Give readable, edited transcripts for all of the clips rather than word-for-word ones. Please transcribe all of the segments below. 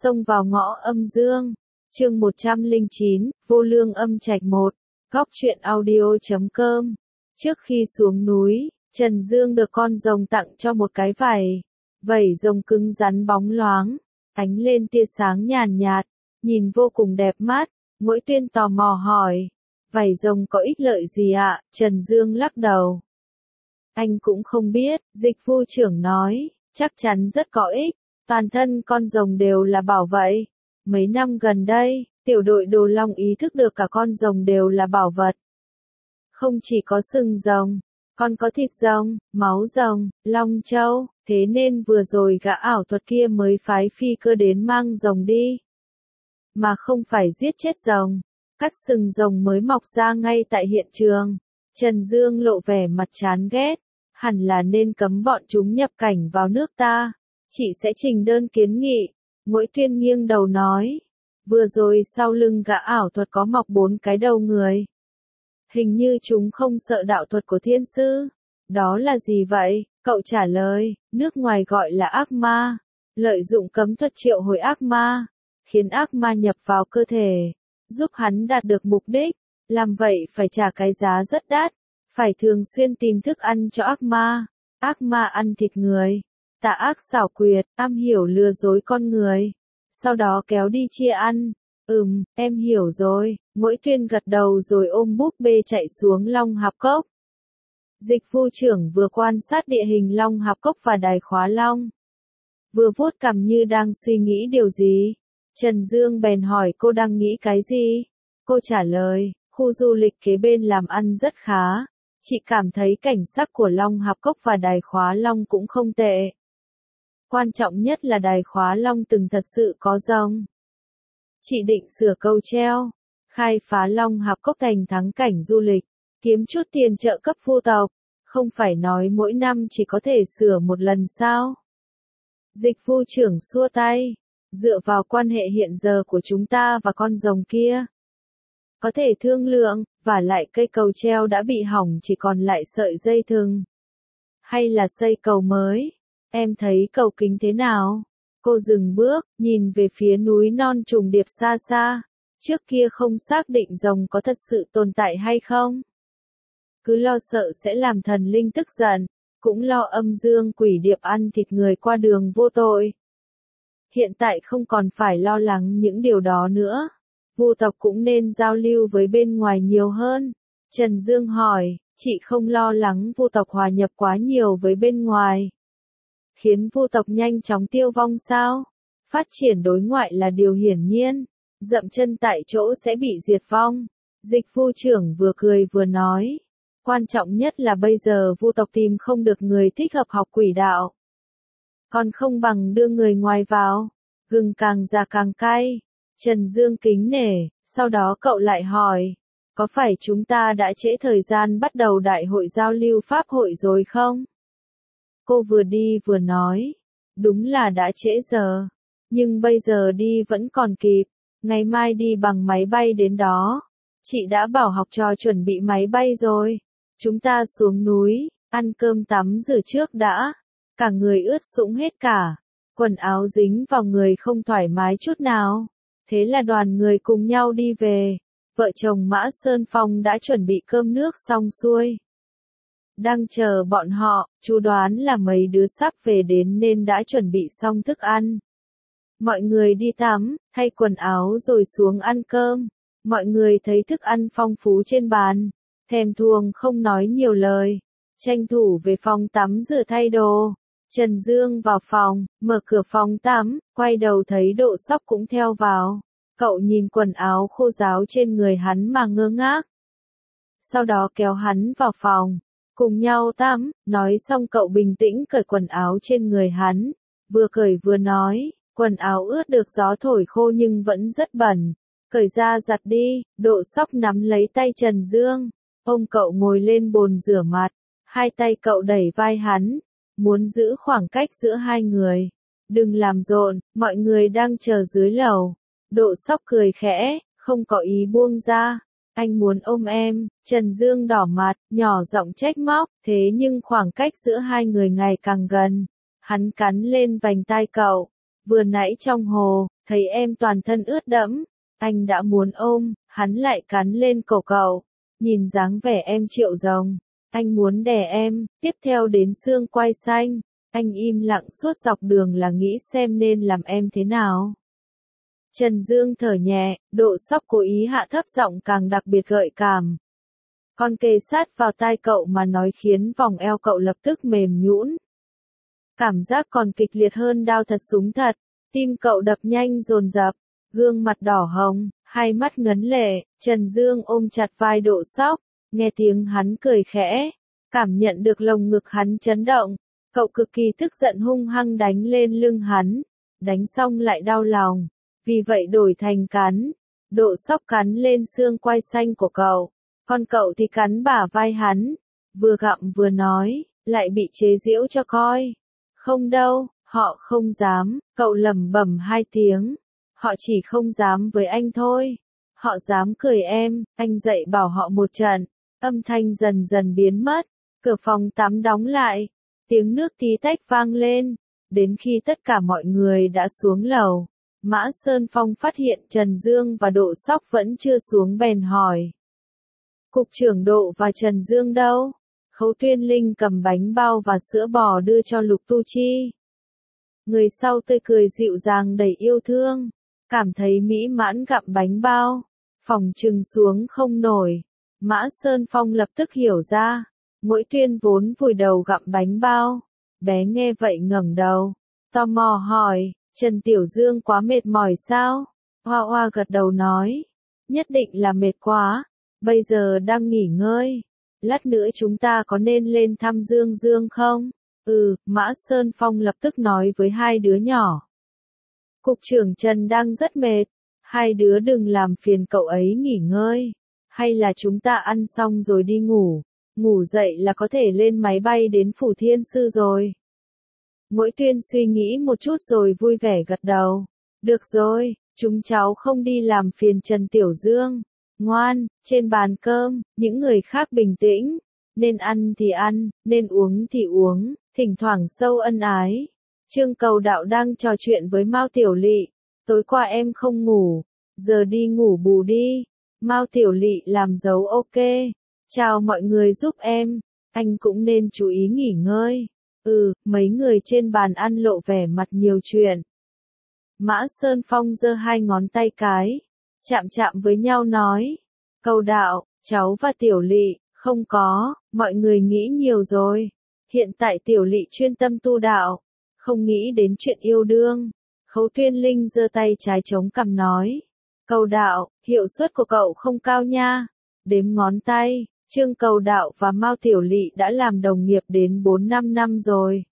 Xông vào ngõ âm dương. Chương 109, Vô Lương Âm Trạch 1. Góc truyện audio.com. Trước khi xuống núi, Trần Dương được con rồng tặng cho một cái vảy rồng cứng rắn bóng loáng, ánh lên tia sáng nhàn nhạt, nhìn vô cùng đẹp mắt. Mỗi Tuyên tò mò hỏi, vảy rồng có ích lợi gì ạ? Trần Dương lắc đầu. Anh cũng không biết, Dịch Vu trưởng nói, chắc chắn rất có ích, toàn thân con rồng đều là bảo vậy. Mấy năm gần đây, tiểu đội Đồ Long ý thức được cả con rồng đều là bảo vật. Không chỉ có sừng rồng, còn có thịt rồng, máu rồng, long châu, thế nên vừa rồi gã ảo thuật kia mới phái phi cơ đến mang rồng đi. Mà không phải giết chết rồng, cắt sừng rồng mới mọc ra ngay tại hiện trường. Trần Dương lộ vẻ mặt chán ghét, hẳn là nên cấm bọn chúng nhập cảnh vào nước ta. Chị sẽ trình đơn kiến nghị. Mỗi Tuyên nghiêng đầu nói, vừa rồi sau lưng gã ảo thuật có mọc 4 cái đầu người. Hình như chúng không sợ đạo thuật của thiên sư. Đó là gì vậy? Cậu trả lời, nước ngoài gọi là ác ma. Lợi dụng cấm thuật triệu hồi ác ma, khiến ác ma nhập vào cơ thể, giúp hắn đạt được mục đích. Làm vậy phải trả cái giá rất đắt, phải thường xuyên tìm thức ăn cho ác ma. Ác ma ăn thịt người, tà ác xảo quyệt, am hiểu lừa dối con người, sau đó kéo đi chia ăn. Em hiểu rồi. Mỗi Tuyên gật đầu rồi ôm búp bê chạy xuống Long Hạp Cốc. Dịch Vu trưởng vừa quan sát địa hình Long Hạp Cốc và đài khóa long, vừa vuốt cằm như đang suy nghĩ điều gì. Trần Dương bèn hỏi cô đang nghĩ cái gì. Cô trả lời, khu du lịch kế bên làm ăn rất khá. Chị cảm thấy cảnh sắc của Long Hạp Cốc và đài khóa long cũng không tệ. Quan trọng nhất là đài khóa long từng thật sự có rồng. Chị định sửa cầu treo, khai phá Long Hạp Cốc thành thắng cảnh du lịch, kiếm chút tiền trợ cấp vu tộc. Không phải nói mỗi năm chỉ có thể sửa một lần sao? Dịch Vu trưởng xua tay, dựa vào quan hệ hiện giờ của chúng ta và con rồng kia, có thể thương lượng, và lại cây cầu treo đã bị hỏng chỉ còn lại sợi dây thừng. Hay là xây cầu mới? Em thấy cầu kính thế nào? Cô dừng bước, nhìn về phía núi non trùng điệp xa xa. Trước kia không xác định rồng có thật sự tồn tại hay không. Cứ lo sợ sẽ làm thần linh tức giận, cũng lo âm dương quỷ điệp ăn thịt người qua đường vô tội. Hiện tại không còn phải lo lắng những điều đó nữa. Vu tộc cũng nên giao lưu với bên ngoài nhiều hơn. Trần Dương hỏi, chị không lo lắng vu tộc hòa nhập quá nhiều với bên ngoài, khiến vu tộc nhanh chóng tiêu vong sao? Phát triển đối ngoại là điều hiển nhiên, dậm chân tại chỗ sẽ bị diệt vong. Dịch Vu trưởng vừa cười vừa nói, quan trọng nhất là bây giờ vu tộc tìm không được người thích hợp học quỷ đạo. Còn không bằng đưa người ngoài vào, gừng càng già càng cay. Trần Dương kính nể, sau đó cậu lại hỏi, có phải chúng ta đã trễ thời gian bắt đầu đại hội giao lưu pháp hội rồi không? Cô vừa đi vừa nói, đúng là đã trễ giờ, nhưng bây giờ đi vẫn còn kịp, ngày mai đi bằng máy bay đến đó. Chị đã bảo học trò chuẩn bị máy bay rồi, chúng ta xuống núi, ăn cơm tắm rửa trước đã. Cả người ướt sũng hết cả, quần áo dính vào người không thoải mái chút nào. Thế là đoàn người cùng nhau đi về. Vợ chồng Mã Sơn Phong đã chuẩn bị cơm nước xong xuôi, đang chờ bọn họ. Chú đoán là mấy đứa sắp về đến nên đã chuẩn bị xong thức ăn. Mọi người đi tắm, thay quần áo rồi xuống ăn cơm. Mọi người thấy thức ăn phong phú trên bàn, thèm thuồng không nói nhiều lời, tranh thủ về phòng tắm rửa thay đồ. Trần Dương vào phòng, mở cửa phòng tắm, quay đầu thấy Độ Sóc cũng theo vào. Cậu nhìn quần áo khô ráo trên người hắn mà ngơ ngác. Sau đó kéo hắn vào phòng, cùng nhau tắm. Nói xong cậu bình tĩnh cởi quần áo trên người hắn, vừa cởi vừa nói, quần áo ướt được gió thổi khô nhưng vẫn rất bẩn, cởi ra giặt đi. Độ Sóc nắm lấy tay Trần Dương, ôm cậu ngồi lên bồn rửa mặt, hai tay cậu đẩy vai hắn, muốn giữ khoảng cách giữa hai người. Đừng làm rộn, mọi người đang chờ dưới lầu. Độ Sóc cười khẽ, không có ý buông ra. Anh muốn ôm em. Trần Dương đỏ mặt, nhỏ giọng trách móc, thế nhưng khoảng cách giữa hai người ngày càng gần. Hắn cắn lên vành tai cậu. Vừa nãy trong hồ, thấy em toàn thân ướt đẫm, anh đã muốn ôm, hắn lại cắn lên cổ cậu, nhìn dáng vẻ em triệu rồng, anh muốn đè em, tiếp theo đến xương quai xanh, anh im lặng suốt dọc đường là nghĩ xem nên làm em thế nào. Trần Dương thở nhẹ, Độ Sóc cố ý hạ thấp giọng càng đặc biệt gợi cảm. Con kề sát vào tai cậu mà nói khiến vòng eo cậu lập tức mềm nhũn. Cảm giác còn kịch liệt hơn đao thật súng thật, tim cậu đập nhanh dồn dập, gương mặt đỏ hồng, hai mắt ngấn lệ, Trần Dương ôm chặt vai Độ Sóc, nghe tiếng hắn cười khẽ, cảm nhận được lồng ngực hắn chấn động, cậu cực kỳ tức giận hung hăng đánh lên lưng hắn, đánh xong lại đau lòng, vì vậy đổi thành cắn, Độ Sóc cắn lên xương quai xanh của cậu, còn cậu thì cắn bả vai hắn, vừa gặm vừa nói, lại bị chế giễu cho coi. Không đâu, họ không dám, cậu lẩm bẩm hai tiếng. Họ chỉ không dám với anh thôi. Họ dám cười em, anh dạy bảo họ một trận. Âm thanh dần dần biến mất. Cửa phòng tắm đóng lại. Tiếng nước tí tách vang lên. Đến khi tất cả mọi người đã xuống lầu, Mã Sơn Phong phát hiện Trần Dương và Độ Sóc vẫn chưa xuống bèn hỏi. Cục trưởng Độ và Trần Dương đâu? Khấu Tuyên Linh cầm bánh bao và sữa bò đưa cho Lục Tu Chi. Người sau tươi cười dịu dàng đầy yêu thương, cảm thấy mỹ mãn gặm bánh bao, phòng trừng xuống không nổi. Mã Sơn Phong lập tức hiểu ra, Mỗi Tuyên vốn vùi đầu gặm bánh bao, bé nghe vậy ngẩng đầu, tò mò hỏi, Trần Tiểu Dương quá mệt mỏi sao? Hoa Hoa gật đầu nói, nhất định là mệt quá, bây giờ đang nghỉ ngơi. Lát nữa chúng ta có nên lên thăm Dương Dương không? Mã Sơn Phong lập tức nói với hai đứa nhỏ. Cục trưởng Trần đang rất mệt, hai đứa đừng làm phiền cậu ấy nghỉ ngơi. Hay là chúng ta ăn xong rồi đi ngủ, ngủ dậy là có thể lên máy bay đến Phủ Thiên Sư rồi. Mỗi Tuyên suy nghĩ một chút rồi vui vẻ gật đầu. Được rồi, chúng cháu không đi làm phiền Trần Tiểu Dương. Ngoan, trên bàn cơm, những người khác bình tĩnh, nên ăn thì ăn, nên uống thì uống, thỉnh thoảng sâu ân ái. Trương Cầu Đạo đang trò chuyện với Mao Tiểu Lị, tối qua em không ngủ, giờ đi ngủ bù đi. Mao Tiểu Lị làm dấu ok, chào mọi người giúp em, anh cũng nên chú ý nghỉ ngơi. Mấy người trên bàn ăn lộ vẻ mặt nhiều chuyện. Mã Sơn Phong giơ hai ngón tay cái, chạm chạm với nhau nói, Cầu Đạo, cháu và Tiểu Lị, không có, mọi người nghĩ nhiều rồi. Hiện tại Tiểu Lị chuyên tâm tu đạo, không nghĩ đến chuyện yêu đương. Khấu Tuyên Linh giơ tay trái chống cằm nói, Cầu Đạo, hiệu suất của cậu không cao nha. Đếm ngón tay, Trương Cầu Đạo và Mao Tiểu Lị đã làm đồng nghiệp đến 4-5 năm rồi.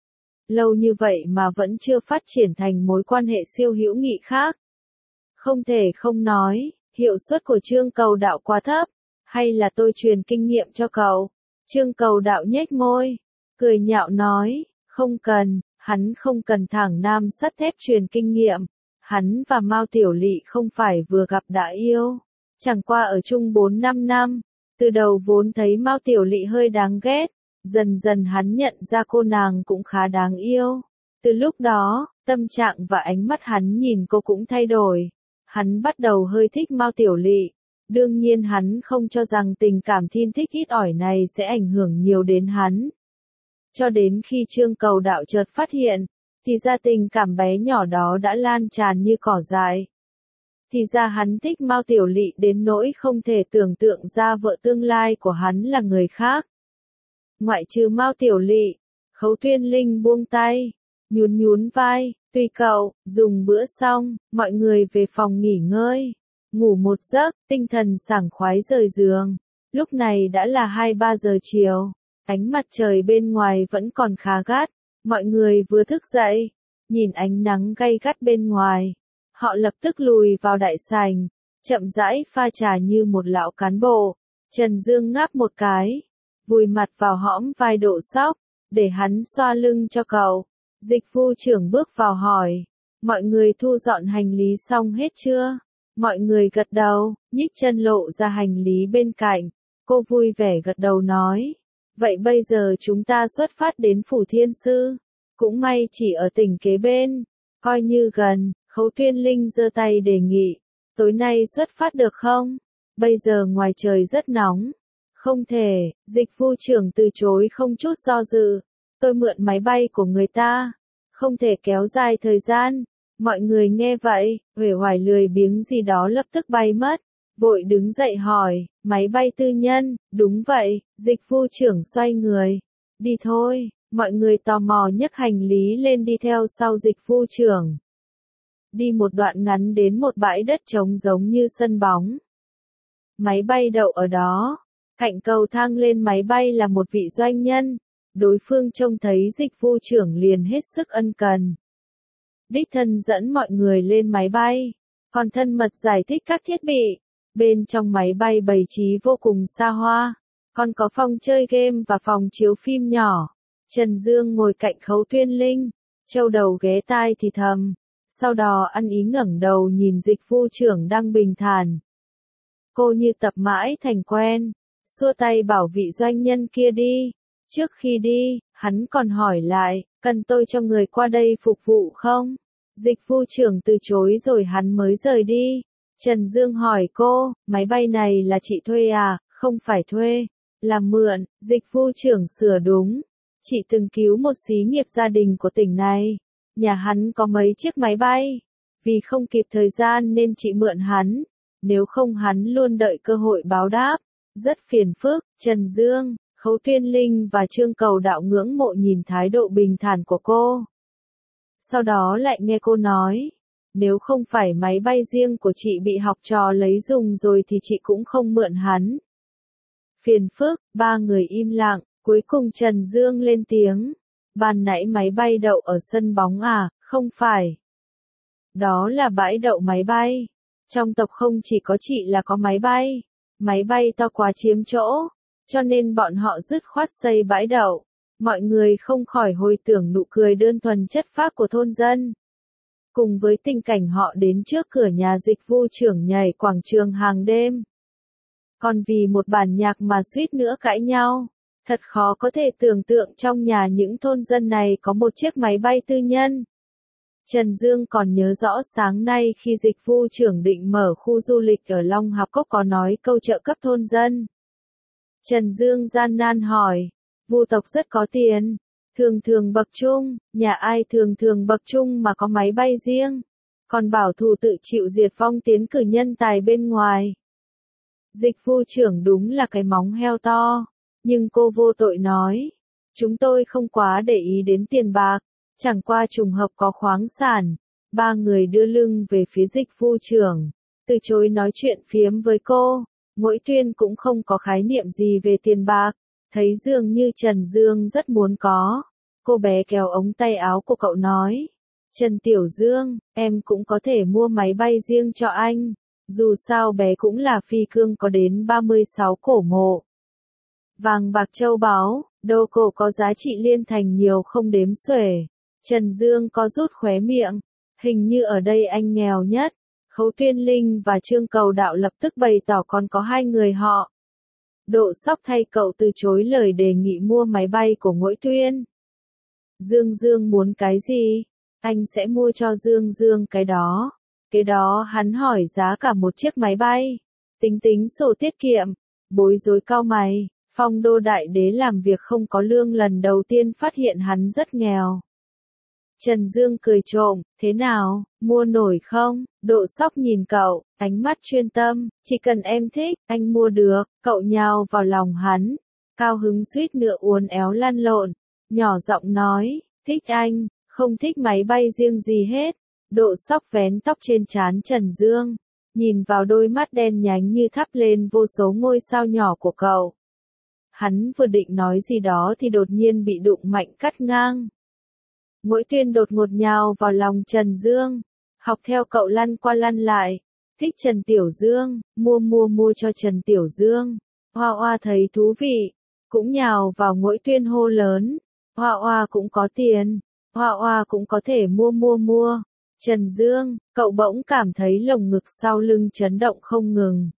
Lâu như vậy mà vẫn chưa phát triển thành mối quan hệ siêu hữu nghị khác. Không thể không nói, hiệu suất của Trương Cầu Đạo quá thấp, hay là tôi truyền kinh nghiệm cho cậu? Trương Cầu Đạo nhếch môi, cười nhạo nói, không cần, hắn không cần thẳng nam sắt thép truyền kinh nghiệm. Hắn và Mao Tiểu Lị không phải vừa gặp đã yêu, chẳng qua ở chung 4-5 năm, từ đầu vốn thấy Mao Tiểu Lị hơi đáng ghét, dần dần hắn nhận ra cô nàng cũng khá đáng yêu. Từ lúc đó, tâm trạng và ánh mắt hắn nhìn cô cũng thay đổi. Hắn bắt đầu hơi thích Mao Tiểu Lị. Đương nhiên hắn không cho rằng tình cảm thiên thích ít ỏi này sẽ ảnh hưởng nhiều đến hắn. Cho đến khi Trương Cầu Đạo chợt phát hiện, thì ra tình cảm bé nhỏ đó đã lan tràn như cỏ dại. Thì ra hắn thích Mao Tiểu Lị đến nỗi không thể tưởng tượng ra vợ tương lai của hắn là người khác. Ngoại trừ Mao Tiểu Lị, Khấu Tuyên Linh buông tay, nhún nhún vai, tùy cậu, dùng bữa xong, mọi người về phòng nghỉ ngơi, ngủ một giấc, tinh thần sảng khoái rời giường. Lúc này đã là 2-3 giờ chiều, ánh mặt trời bên ngoài vẫn còn khá gắt, mọi người vừa thức dậy, nhìn ánh nắng gay gắt bên ngoài, họ lập tức lùi vào đại sảnh, chậm rãi pha trà như một lão cán bộ. Trần Dương ngáp một cái, vùi mặt vào hõm vai Độ Sóc, để hắn xoa lưng cho cậu. Dịch vụ trưởng bước vào hỏi, mọi người thu dọn hành lý xong hết chưa? Mọi người gật đầu, nhích chân lộ ra hành lý bên cạnh, cô vui vẻ gật đầu nói, vậy bây giờ chúng ta xuất phát đến Phủ Thiên Sư, cũng may chỉ ở tỉnh kế bên, coi như gần. Khấu Tuyên Linh giơ tay đề nghị, tối nay xuất phát được không? Bây giờ ngoài trời rất nóng. Không thể, Dịch vụ trưởng từ chối không chút do dự. Tôi mượn máy bay của người ta. Không thể kéo dài thời gian. Mọi người nghe vậy, uể oải lười biếng gì đó lập tức bay mất. Vội đứng dậy hỏi, máy bay tư nhân, đúng vậy, Dịch vụ trưởng xoay người. Đi thôi, mọi người tò mò nhấc hành lý lên đi theo sau Dịch vụ trưởng. Đi một đoạn ngắn đến một bãi đất trống giống như sân bóng. Máy bay đậu ở đó. Cạnh cầu thang lên máy bay là một vị doanh nhân. Đối phương trông thấy Dịch vụ trưởng liền hết sức ân cần. Đích thân dẫn mọi người lên máy bay. Còn thân mật giải thích các thiết bị. Bên trong máy bay bày trí vô cùng xa hoa. Còn có phòng chơi game và phòng chiếu phim nhỏ. Trần Dương ngồi cạnh Khấu Tuyên Linh. Châu đầu ghé tai thì thầm. Sau đó ăn ý ngẩng đầu nhìn Dịch vụ trưởng đang bình thản. Cô như tập mãi thành quen. Xua tay bảo vị doanh nhân kia đi. Trước khi đi, hắn còn hỏi lại, cần tôi cho người qua đây phục vụ không? Dịch vụ trưởng từ chối rồi hắn mới rời đi. Trần Dương hỏi cô, máy bay này là chị thuê à? Không phải thuê, là mượn. Dịch vụ trưởng sửa đúng. Chị từng cứu một xí nghiệp gia đình của tỉnh này. Nhà hắn có mấy chiếc máy bay. Vì không kịp thời gian nên chị mượn hắn. Nếu không hắn luôn đợi cơ hội báo đáp. Rất phiền phức. Trần Dương, Khấu Tuyên Linh và Trương Cầu Đạo ngưỡng mộ nhìn thái độ bình thản của cô. Sau đó lại nghe cô nói, nếu không phải máy bay riêng của chị bị học trò lấy dùng rồi thì chị cũng không mượn hắn. Phiền phức, ba người im lặng, cuối cùng Trần Dương lên tiếng. Ban nãy máy bay đậu ở sân bóng à? Không phải. Đó là bãi đậu máy bay. Trong tộc không chỉ có chị là có máy bay. Máy bay to quá chiếm chỗ. Cho nên bọn họ dứt khoát xây bãi đậu. Mọi người không khỏi hồi tưởng nụ cười đơn thuần chất phác của thôn dân. Cùng với tình cảnh họ đến trước cửa nhà Dịch vụ trưởng nhảy quảng trường hàng đêm. Còn vì một bản nhạc mà suýt nữa cãi nhau. Thật khó có thể tưởng tượng trong nhà những thôn dân này có một chiếc máy bay tư nhân. Trần Dương còn nhớ rõ sáng nay khi Dịch vụ trưởng định mở khu du lịch ở Long Hạp Cốc có nói câu trợ cấp thôn dân. Trần Dương gian nan hỏi, Vu tộc rất có tiền, thường thường bậc trung, nhà ai thường thường bậc trung mà có máy bay riêng, còn bảo thủ tự chịu diệt vong tiến cử nhân tài bên ngoài. Dịch vụ trưởng đúng là cái móng heo to, nhưng cô vô tội nói, chúng tôi không quá để ý đến tiền bạc, chẳng qua trùng hợp có khoáng sản. Ba người đưa lưng về phía Dịch vụ trưởng, từ chối nói chuyện phiếm với cô. Mỗi Tuyên cũng không có khái niệm gì về tiền bạc, thấy dường như Trần Dương rất muốn có. Cô bé kéo ống tay áo của cậu nói, Trần Tiểu Dương, em cũng có thể mua máy bay riêng cho anh, dù sao bé cũng là phi cương có đến 36 cổ mộ. Vàng bạc châu báu, đồ cổ có giá trị liên thành nhiều không đếm xuể. Trần Dương có rút khóe miệng, hình như ở đây anh nghèo nhất. Khấu Tuyên Linh và Trương Cầu Đạo lập tức bày tỏ còn có hai người họ. Độ Sóc thay cậu từ chối lời đề nghị mua máy bay của Ngũi Tuyên. Dương Dương muốn cái gì? Anh sẽ mua cho Dương Dương cái đó. Cái đó hắn hỏi giá cả một chiếc máy bay. Tính tính sổ tiết kiệm. Bối rối cau mày. Phong Đô Đại Đế làm việc không có lương lần đầu tiên phát hiện hắn rất nghèo. Trần Dương cười trộm, thế nào, mua nổi không? Độ Sóc nhìn cậu, ánh mắt chuyên tâm, chỉ cần em thích, anh mua được. Cậu nhào vào lòng hắn, cao hứng suýt nữa uốn éo lăn lộn, nhỏ giọng nói, thích anh, không thích máy bay riêng gì hết. Độ Sóc vén tóc trên trán Trần Dương, nhìn vào đôi mắt đen nhánh như thắp lên vô số ngôi sao nhỏ của cậu. Hắn vừa định nói gì đó thì đột nhiên bị đụng mạnh cắt ngang. Ngũi Tuyên đột ngột nhào vào lòng Trần Dương, học theo cậu lăn qua lăn lại, thích Trần Tiểu Dương, mua cho Trần Tiểu Dương. Hoa Hoa thấy thú vị, cũng nhào vào Ngũi Tuyên hô lớn, Hoa Hoa cũng có tiền, Hoa Hoa cũng có thể mua. Trần Dương, cậu bỗng cảm thấy lồng ngực sau lưng chấn động không ngừng.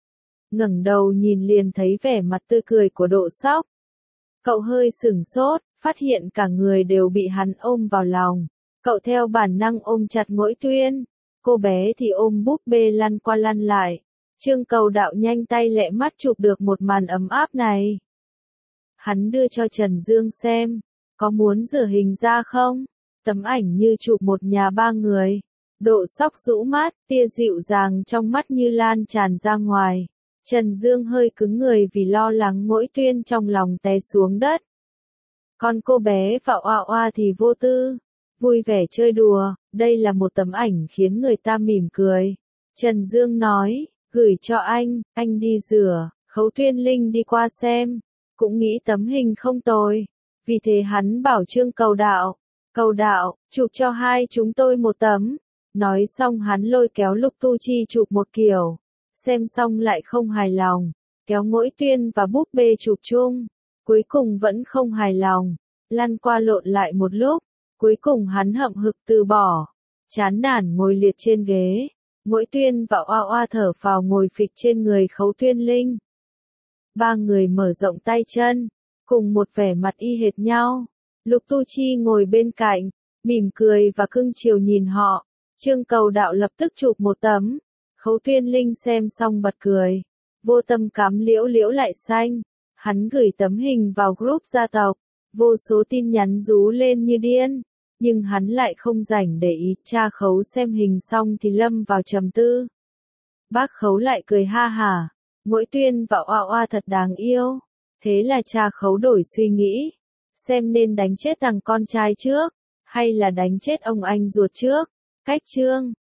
Ngẩng đầu nhìn liền thấy vẻ mặt tươi cười của Độ Sóc. Cậu hơi sửng sốt, phát hiện cả người đều bị hắn ôm vào lòng. Cậu theo bản năng ôm chặt Ngũi Tuyên, cô bé thì ôm búp bê lăn qua lăn lại. Trương Cầu Đạo nhanh tay lẹ mắt chụp được một màn ấm áp này. Hắn đưa cho Trần Dương xem, có muốn rửa hình ra không? Tấm ảnh như chụp một nhà ba người. Độ sóc rũ mát, tia dịu dàng trong mắt như lan tràn ra ngoài. Trần Dương hơi cứng người vì lo lắng Ngỗi Tuyên trong lòng té xuống đất. Còn cô bé và Oa Oa thì vô tư, vui vẻ chơi đùa, đây là một tấm ảnh khiến người ta mỉm cười. Trần Dương nói, gửi cho anh đi rửa. Khấu Tuyên Linh đi qua xem, cũng nghĩ tấm hình không tồi. Vì thế hắn bảo Trương Cầu Đạo, chụp cho hai chúng tôi một tấm. Nói xong hắn lôi kéo Lục Tu Chi chụp một kiểu. Xem xong lại không hài lòng, kéo Ngỗi Tuyên và búp bê chụp chung. Cuối cùng vẫn không hài lòng, lăn qua lộn lại một lúc. Cuối cùng hắn hậm hực từ bỏ, chán nản ngồi liệt trên ghế. Ngỗi Tuyên và Oa Oa thở phào ngồi phịch trên người Khấu Tuyên Linh. Ba người mở rộng tay chân, cùng một vẻ mặt y hệt nhau. Lục Tu Chi ngồi bên cạnh, mỉm cười và cưng chiều nhìn họ. Trương Cầu Đạo lập tức chụp một tấm. Khấu Tuyên Linh xem xong bật cười. Vô Tâm cắm liễu liễu lại xanh. Hắn gửi tấm hình vào group gia tộc. Vô số tin nhắn rú lên như điên. Nhưng hắn lại không rảnh để ý. Cha Khấu xem hình xong thì lâm vào trầm tư. Bác Khấu lại cười ha hả. Ngỗi Tuyên và Oa Oa thật đáng yêu. Thế là cha Khấu đổi suy nghĩ. Xem nên đánh chết thằng con trai trước, hay là đánh chết ông anh ruột trước. Cách chương